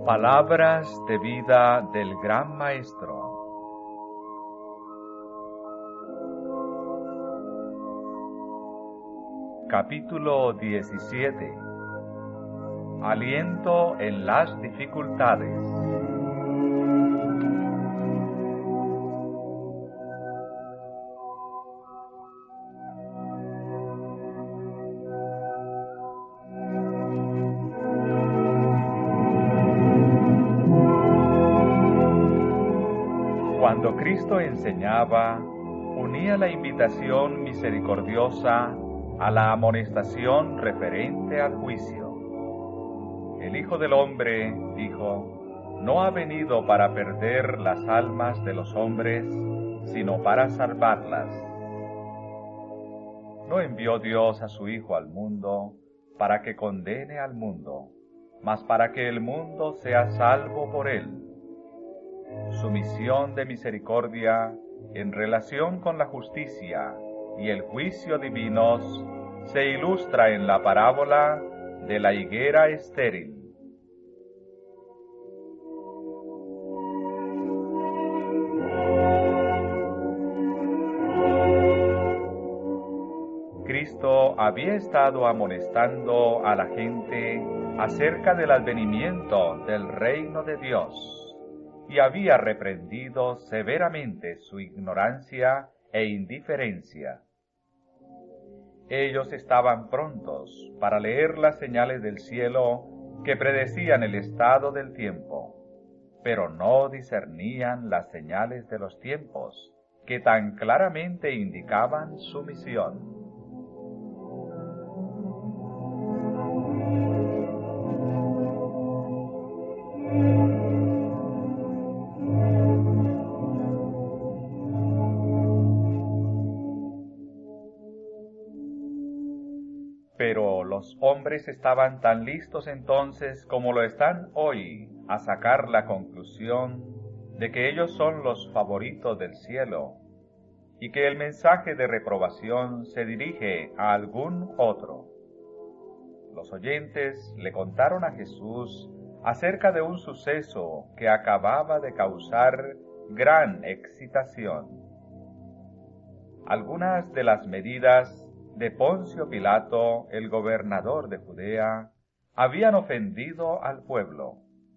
Palabras de vida del Gran Maestro. Capítulo 17. Aliento en las dificultades. Cuando Cristo enseñaba, unía la invitación misericordiosa a la amonestación referente al juicio. El Hijo del Hombre, dijo, no ha venido para perder las almas de los hombres, sino para salvarlas. No envió Dios a su Hijo al mundo para que condene al mundo, mas para que el mundo sea salvo por él. Su misión de misericordia en relación con la justicia y el juicio divinos se ilustra en la parábola de la higuera estéril. Cristo había estado amonestando a la gente acerca del advenimiento del reino de Dios y había reprendido severamente su ignorancia e indiferencia. Ellos estaban prontos para leer las señales del cielo que predecían el estado del tiempo, pero no discernían las señales de los tiempos que tan claramente indicaban su misión. Pero los hombres estaban tan listos entonces como lo están hoy a sacar la conclusión de que ellos son los favoritos del cielo y que el mensaje de reprobación se dirige a algún otro. Los oyentes le contaron a Jesús acerca de un suceso que acababa de causar gran excitación. Algunas de las medidas de Poncio Pilato, el gobernador de Judea, habían ofendido al pueblo.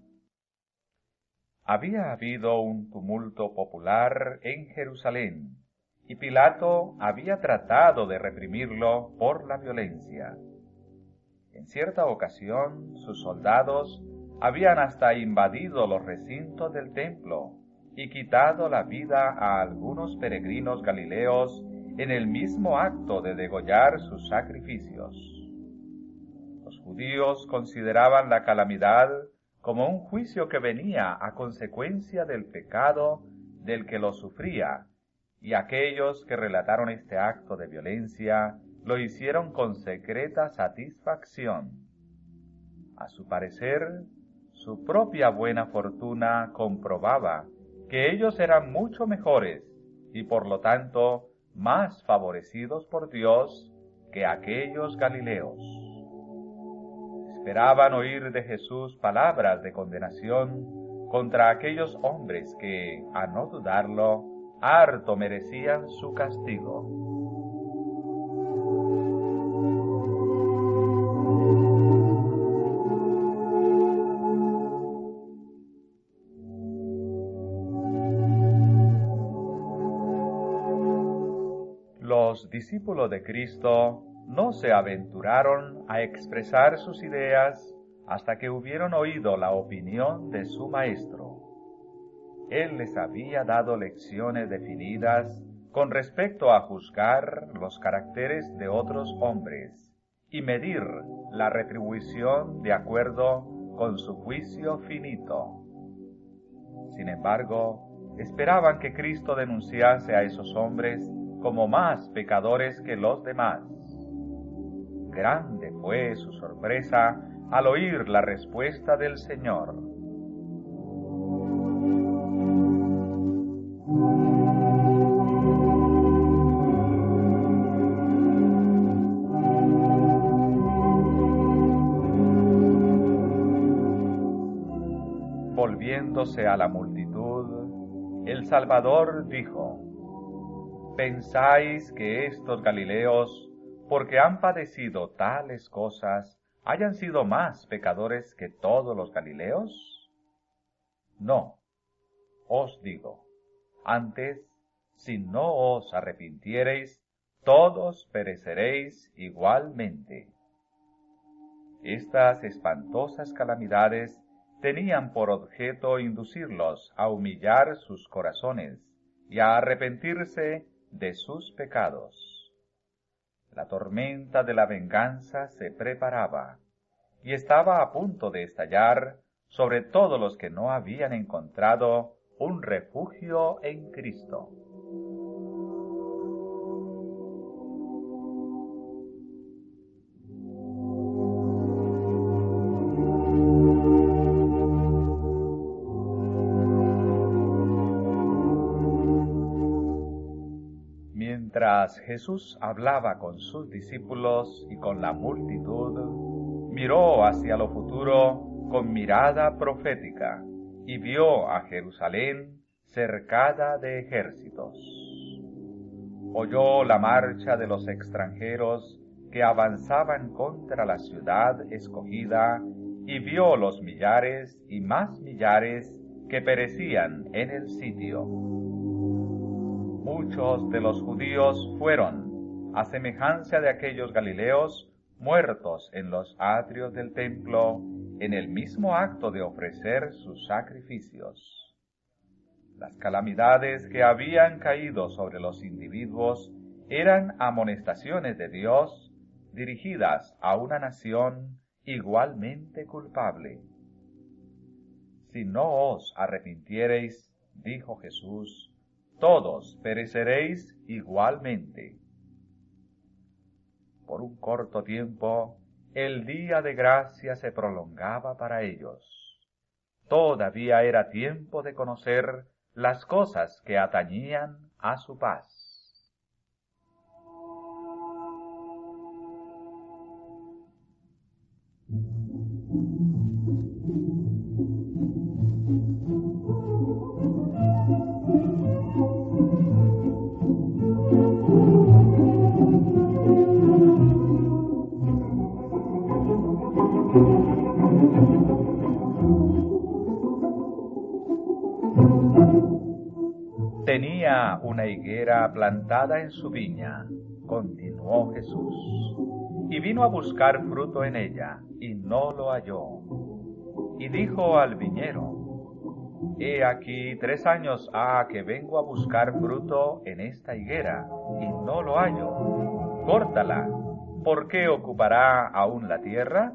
Había habido un tumulto popular en Jerusalén, y Pilato había tratado de reprimirlo por la violencia. En cierta ocasión, sus soldados habían hasta invadido los recintos del templo y quitado la vida a algunos peregrinos galileos en el mismo acto de degollar sus sacrificios. Los judíos consideraban la calamidad como un juicio que venía a consecuencia del pecado del que lo sufría, y aquellos que relataron este acto de violencia lo hicieron con secreta satisfacción. A su parecer, su propia buena fortuna comprobaba que ellos eran mucho mejores y por lo tanto más favorecidos por Dios que aquellos galileos. Esperaban oír de Jesús palabras de condenación contra aquellos hombres que, a no dudarlo, harto merecían su castigo. Los discípulos de Cristo no se aventuraron a expresar sus ideas hasta que hubieron oído la opinión de su Maestro. Él les había dado lecciones definidas con respecto a juzgar los caracteres de otros hombres y medir la retribución de acuerdo con su juicio finito. Sin embargo, esperaban que Cristo denunciase a esos hombres como más pecadores que los demás. Grande fue su sorpresa al oír la respuesta del Señor. volviéndose a la multitud, el Salvador dijo: ¿Pensáis que estos Galileos, porque han padecido tales cosas, hayan sido más pecadores que todos los Galileos? No, os digo, antes, si no os arrepintiereis, todos pereceréis igualmente. Estas espantosas calamidades tenían por objeto inducirlos a humillar sus corazones y a arrepentirse de sus pecados. La tormenta de la venganza se preparaba y estaba a punto de estallar sobre todos los que no habían encontrado un refugio en Cristo. Mientras Jesús hablaba con sus discípulos y con la multitud, miró hacia lo futuro con mirada profética y vio a Jerusalén cercada de ejércitos. Oyó la marcha de los extranjeros que avanzaban contra la ciudad escogida y vio los millares y más millares que perecían en el sitio. Muchos de los judíos fueron, a semejanza de aquellos galileos, muertos en los atrios del templo, en el mismo acto de ofrecer sus sacrificios. Las calamidades que habían caído sobre los individuos eran amonestaciones de Dios dirigidas a una nación igualmente culpable. Si no os arrepintiereis, dijo Jesús, todos pereceréis igualmente. Por un corto tiempo, el día de gracia se prolongaba para ellos. Todavía era tiempo de conocer las cosas que atañían a su paz. Tenía una higuera plantada en su viña, continuó Jesús, y vino a buscar fruto en ella, y no lo halló. Y dijo al viñero: He aquí 3 años ha que vengo a buscar fruto en esta higuera, y no lo hallo. Córtala, ¿por qué ocupará aún la tierra?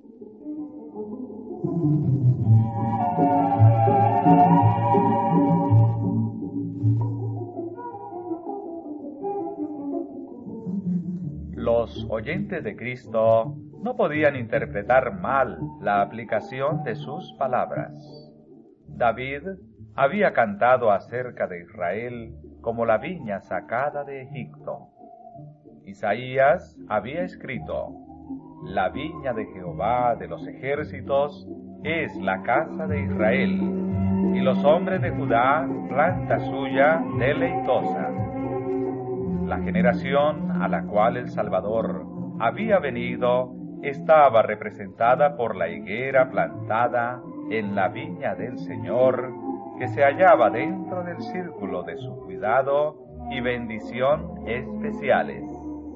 Los oyentes de Cristo no podían interpretar mal la aplicación de sus palabras. David había cantado acerca de Israel como la viña sacada de Egipto. Isaías había escrito: La viña de Jehová de los ejércitos es la casa de Israel, y los hombres de Judá planta suya deleitosa. La generación a la cual el Salvador había venido estaba representada por la higuera plantada en la viña del Señor, que se hallaba dentro del círculo de su cuidado y bendición especiales.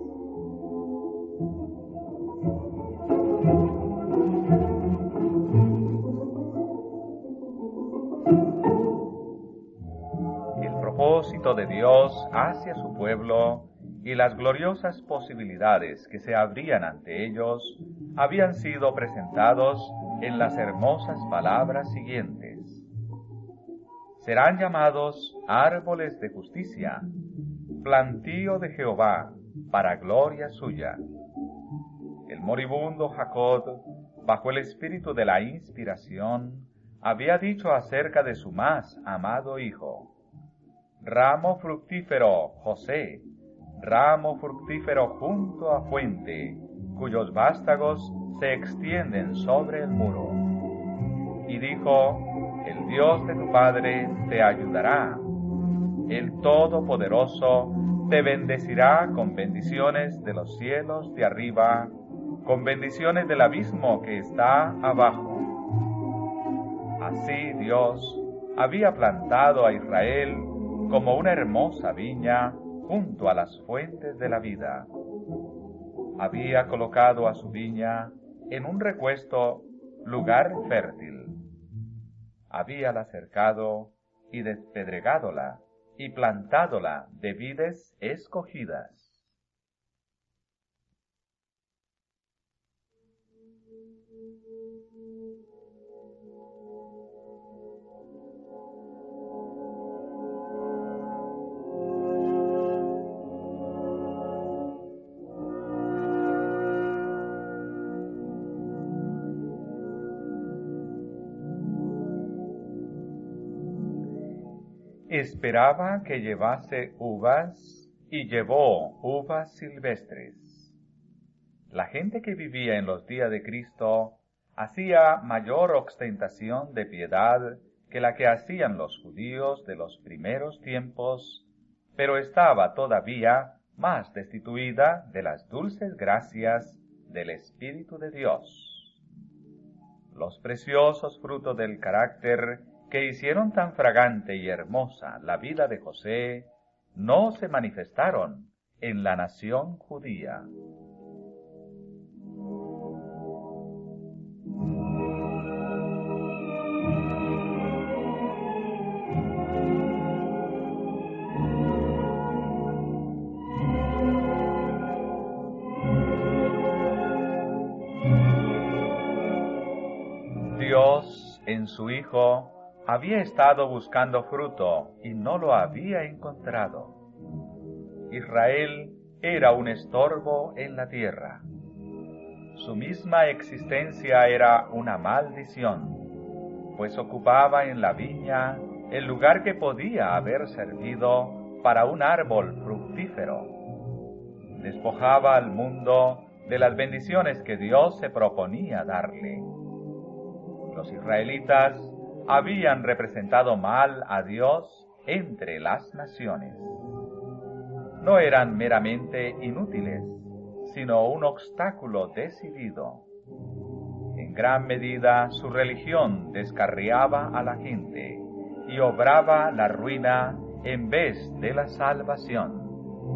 El propósito de Dios hacia su pueblo y las gloriosas posibilidades que se abrían ante ellos habían sido presentados en las hermosas palabras siguientes: serán llamados árboles de justicia, plantío de Jehová, para gloria suya. El moribundo Jacob, bajo el espíritu de la inspiración, había dicho acerca de su más amado hijo: ramo fructífero José, ramo fructífero junto a fuente, cuyos vástagos se extienden sobre el muro. Y dijo: El Dios de tu Padre te ayudará. El Todopoderoso te bendecirá con bendiciones de los cielos de arriba, con bendiciones del abismo que está abajo. Así Dios había plantado a Israel como una hermosa viña junto a las fuentes de la vida. Había colocado a su viña en un recuesto lugar fértil. Habíala cercado y despedregádola y plantádola de vides escogidas. Esperaba que llevase uvas y llevó uvas silvestres. La gente que vivía en los días de Cristo hacía mayor ostentación de piedad que la que hacían los judíos de los primeros tiempos, pero estaba todavía más destituida de las dulces gracias del Espíritu de Dios. Los preciosos frutos del carácter que hicieron tan fragante y hermosa la vida de José, no se manifestaron en la nación judía. Dios, en su Hijo, había estado buscando fruto y no lo había encontrado. Israel era un estorbo en la tierra. Su misma existencia era una maldición, pues ocupaba en la viña el lugar que podía haber servido para un árbol fructífero. Despojaba al mundo de las bendiciones que Dios se proponía darle. Los israelitas habían representado mal a Dios entre las naciones. No eran meramente inútiles, sino un obstáculo decidido. En gran medida su religión descarriaba a la gente y obraba la ruina en vez de la salvación.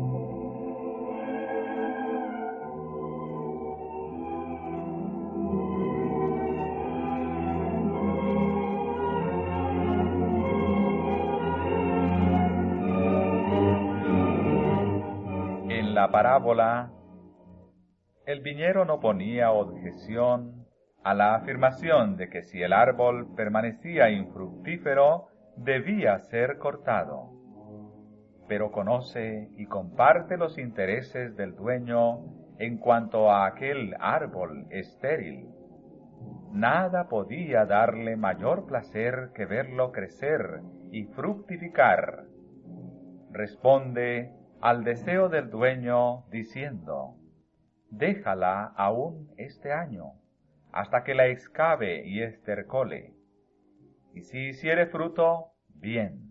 En la parábola, el viñero no ponía objeción a la afirmación de que si el árbol permanecía infructífero, debía ser cortado. Pero conoce y comparte los intereses del dueño en cuanto a aquel árbol estéril. Nada podía darle mayor placer que verlo crecer y fructificar. Responde al deseo del dueño diciendo: déjala aún este año, hasta que la excave y estercole, y si hiciere fruto, bien.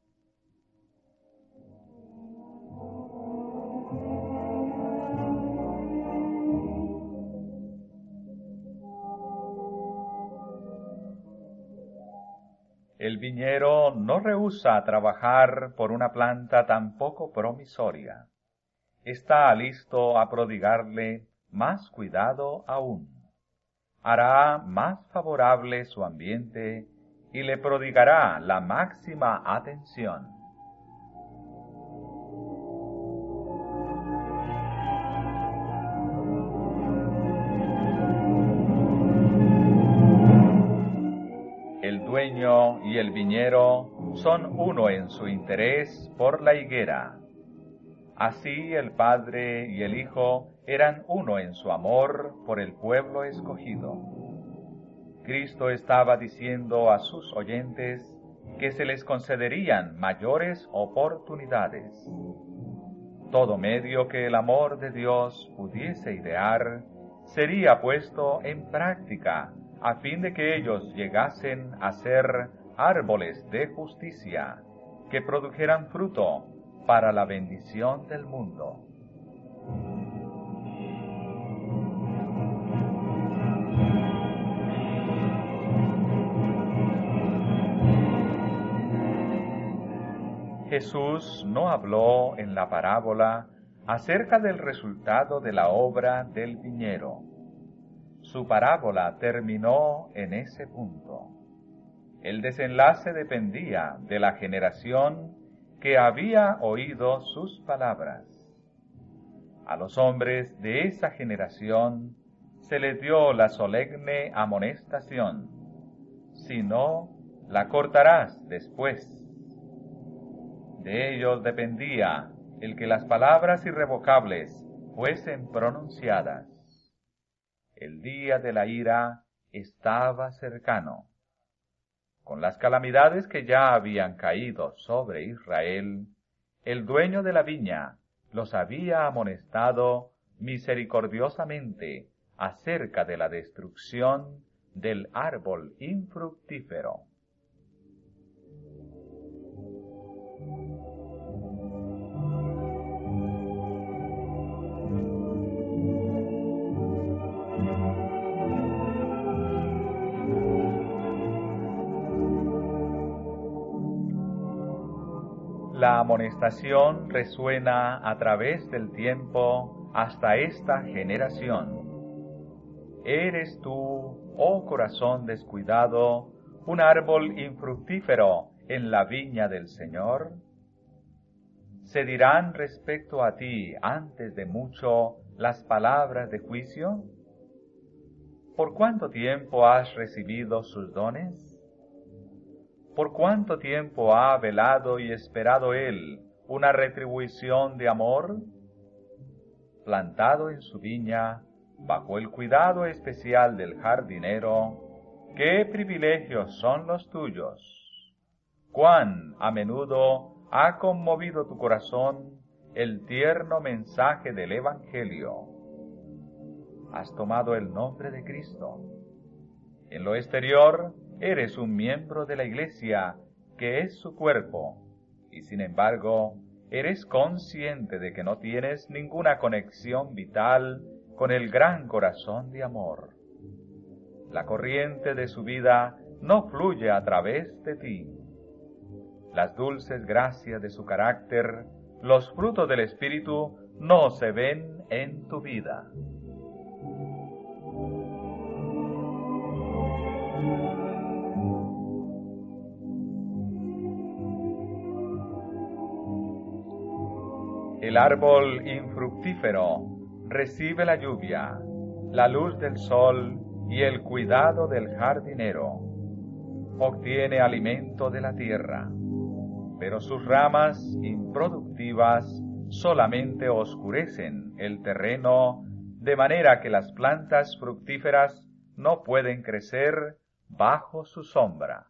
El viñero no rehúsa trabajar por una planta tan poco promisoria. Está listo a prodigarle más cuidado aún. Hará más favorable su ambiente y le prodigará la máxima atención. El dueño y el viñero son uno en su interés por la higuera. Así el Padre y el Hijo eran uno en su amor por el pueblo escogido. Cristo estaba diciendo a sus oyentes que se les concederían mayores oportunidades. Todo medio que el amor de Dios pudiese idear sería puesto en práctica a fin de que ellos llegasen a ser árboles de justicia, que produjeran fruto para la bendición del mundo. Jesús no habló en la parábola acerca del resultado de la obra del viñero. Su parábola terminó en ese punto. El desenlace dependía de la generación que había oído sus palabras. A los hombres de esa generación se les dio la solemne amonestación: si no, la cortarás después. De ellos dependía el que las palabras irrevocables fuesen pronunciadas. El día de la ira estaba cercano. Con las calamidades que ya habían caído sobre Israel, el dueño de la viña los había amonestado misericordiosamente acerca de la destrucción del árbol infructífero. La amonestación resuena a través del tiempo hasta esta generación. ¿Eres tú, oh corazón descuidado, un árbol infructífero en la viña del Señor? ¿Se dirán respecto a ti antes de mucho las palabras de juicio? ¿Por cuánto tiempo has recibido sus dones? ¿Por cuánto tiempo ha velado y esperado él una retribución de amor? Plantado en su viña, bajo el cuidado especial del jardinero, ¿qué privilegios son los tuyos? ¿Cuán a menudo ha conmovido tu corazón el tierno mensaje del Evangelio? Has tomado el nombre de Cristo. En lo exterior, eres un miembro de la Iglesia, que es su cuerpo, y sin embargo, eres consciente de que no tienes ninguna conexión vital con el gran corazón de amor. La corriente de su vida no fluye a través de ti. Las dulces gracias de su carácter, los frutos del Espíritu, no se ven en tu vida. El árbol infructífero recibe la lluvia, la luz del sol y el cuidado del jardinero. Obtiene alimento de la tierra, pero sus ramas improductivas solamente oscurecen el terreno, de manera que las plantas fructíferas no pueden crecer bajo su sombra.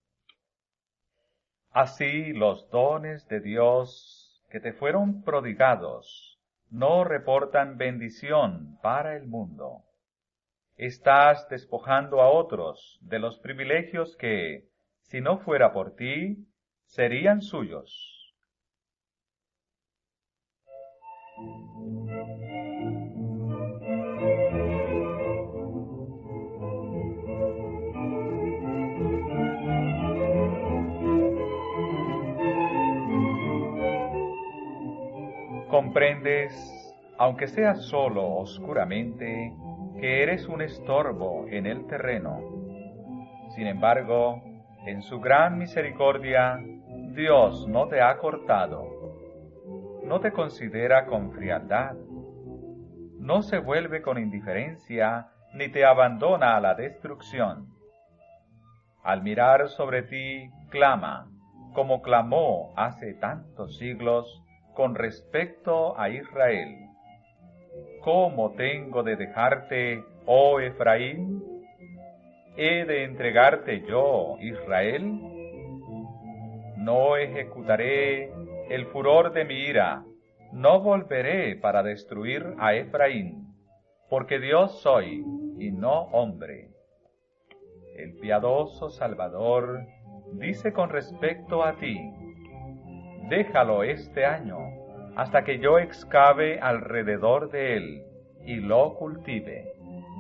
Así los dones de Dios que te fueron prodigados no reportan bendición para el mundo. Estás despojando a otros de los privilegios que, si no fuera por ti, serían suyos. Comprendes, aunque sea solo oscuramente, que eres un estorbo en el terreno. Sin embargo, en su gran misericordia, Dios no te ha cortado. No te considera con frialdad. No se vuelve con indiferencia, ni te abandona a la destrucción. Al mirar sobre ti, clama, como clamó hace tantos siglos, con respecto a Israel. ¿Cómo tengo de dejarte, oh Efraín? ¿He de entregarte yo, Israel? No ejecutaré el furor de mi ira, no volveré para destruir a Efraín, porque Dios soy y no hombre. El piadoso Salvador dice con respecto a ti: déjalo este año, hasta que yo excave alrededor de él y lo cultive.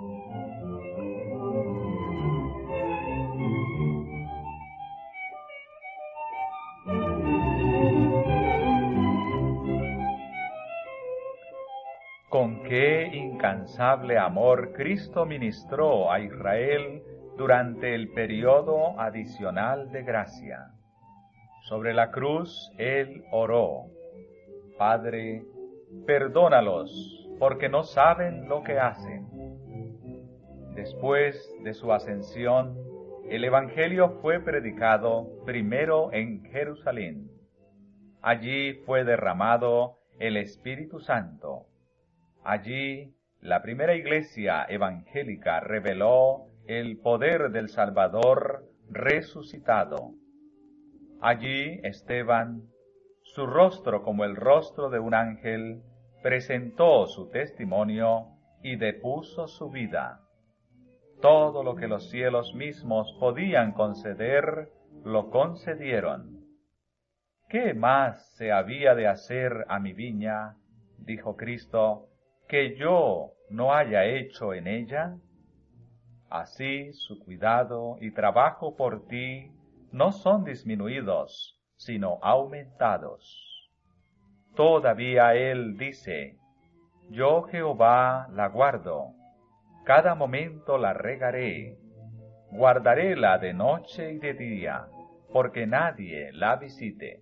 Con qué incansable amor Cristo ministró a Israel durante el periodo adicional de gracia. Sobre la cruz Él oró: Padre, perdónalos, porque no saben lo que hacen. Después de su ascensión, el Evangelio fue predicado primero en Jerusalén. Allí fue derramado el Espíritu Santo. Allí, la primera iglesia evangélica reveló el poder del Salvador resucitado. Allí Esteban, su rostro como el rostro de un ángel, presentó su testimonio y depuso su vida. Todo lo que los cielos mismos podían conceder, lo concedieron. ¿Qué más se había de hacer a mi viña, dijo Cristo, que yo no haya hecho en ella? Así su cuidado y trabajo por ti no son disminuidos, sino aumentados. Todavía Él dice: yo Jehová la guardo, cada momento la regaré, guardaréla de noche y de día, porque nadie la visite.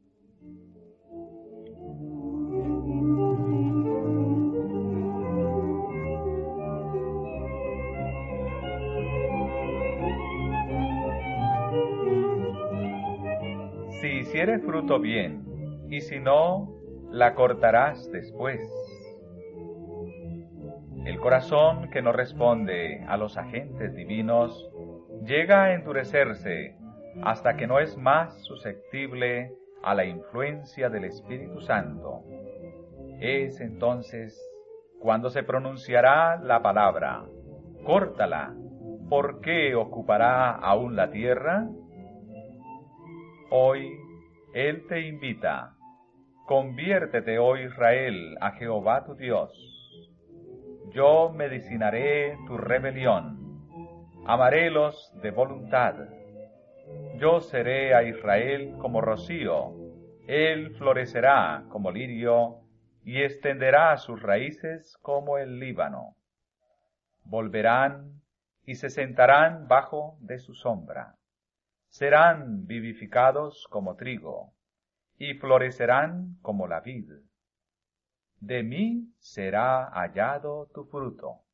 Si hiciere fruto bien, y si no, la cortarás después. El corazón que no responde a los agentes divinos llega a endurecerse hasta que no es más susceptible a la influencia del Espíritu Santo. Es entonces cuando se pronunciará la palabra: córtala, ¿por qué ocupará aún la tierra? Hoy Él te invita: conviértete, oh Israel, a Jehová tu Dios. Yo medicinaré tu rebelión, amarélos de voluntad. Yo seré a Israel como rocío, él florecerá como lirio, y extenderá sus raíces como el Líbano. Volverán y se sentarán bajo de su sombra. Serán vivificados como trigo, y florecerán como la vid. De mí será hallado tu fruto.